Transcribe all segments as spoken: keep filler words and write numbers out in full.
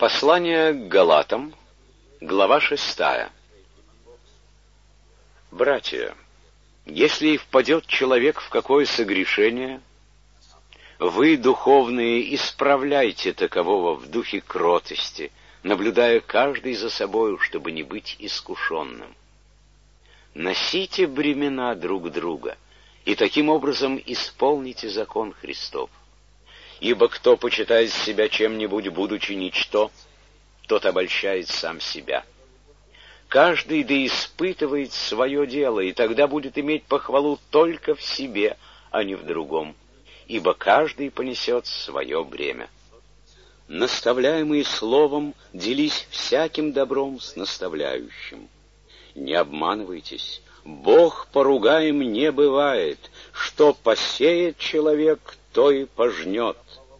Послание к Галатам, глава шестая. Братья, если и впадет человек в какое согрешение, вы, духовные, исправляйте такового в духе кротости, наблюдая каждый за собою, чтобы не быть искушенным. Носите бремена друг друга, и таким образом исполните закон Христов. Ибо кто почитает себя чем-нибудь, будучи ничто, тот обольщает сам себя. Каждый да испытывает свое дело, и тогда будет иметь похвалу только в себе, а не в другом, ибо каждый понесет свое бремя. Наставляемый словом, делись всяким добром с наставляющим. Не обманывайтесь, Бог поругаем не бывает, что посеет человек, то и пожнет.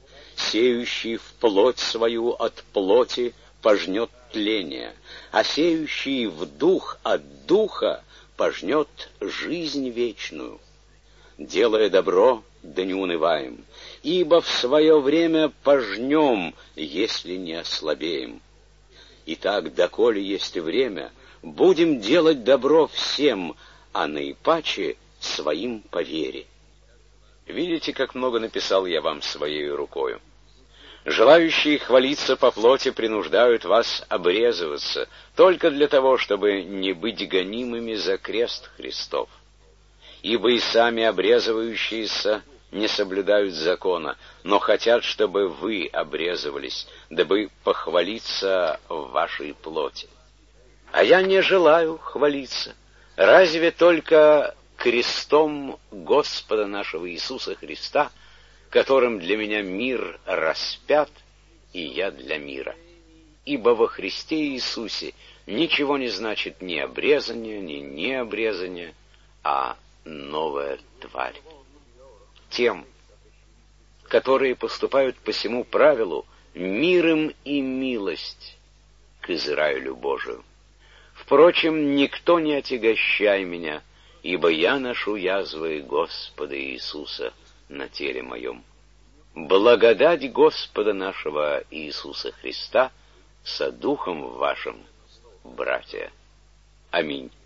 Сеющий в плоть свою от плоти пожнет тление, а сеющий в дух от духа пожнет жизнь вечную. Делая добро, да не унываем, ибо в свое время пожнем, если не ослабеем. Итак, доколе есть время, будем делать добро всем, а наипаче своим по вере. Видите, как много написал я вам своей рукою. Желающие хвалиться по плоти принуждают вас обрезываться, только для того, чтобы не быть гонимыми за крест Христов. Ибо и сами обрезывающиеся не соблюдают закона, но хотят, чтобы вы обрезывались, дабы похвалиться в вашей плоти. А я не желаю хвалиться, разве только крестом Господа нашего Иисуса Христа, которым для меня мир распят, и я для мира. Ибо во Христе Иисусе ничего не значит ни обрезание, ни необрезание, а новая тварь. Тем, которые поступают по сему правилу, мир им и милость к Израилю Божию. Впрочем, никто не отягощай меня, ибо я ношу язвы Господа Иисуса на теле моем. Благодать Господа нашего Иисуса Христа со духом вашим, братья. Аминь.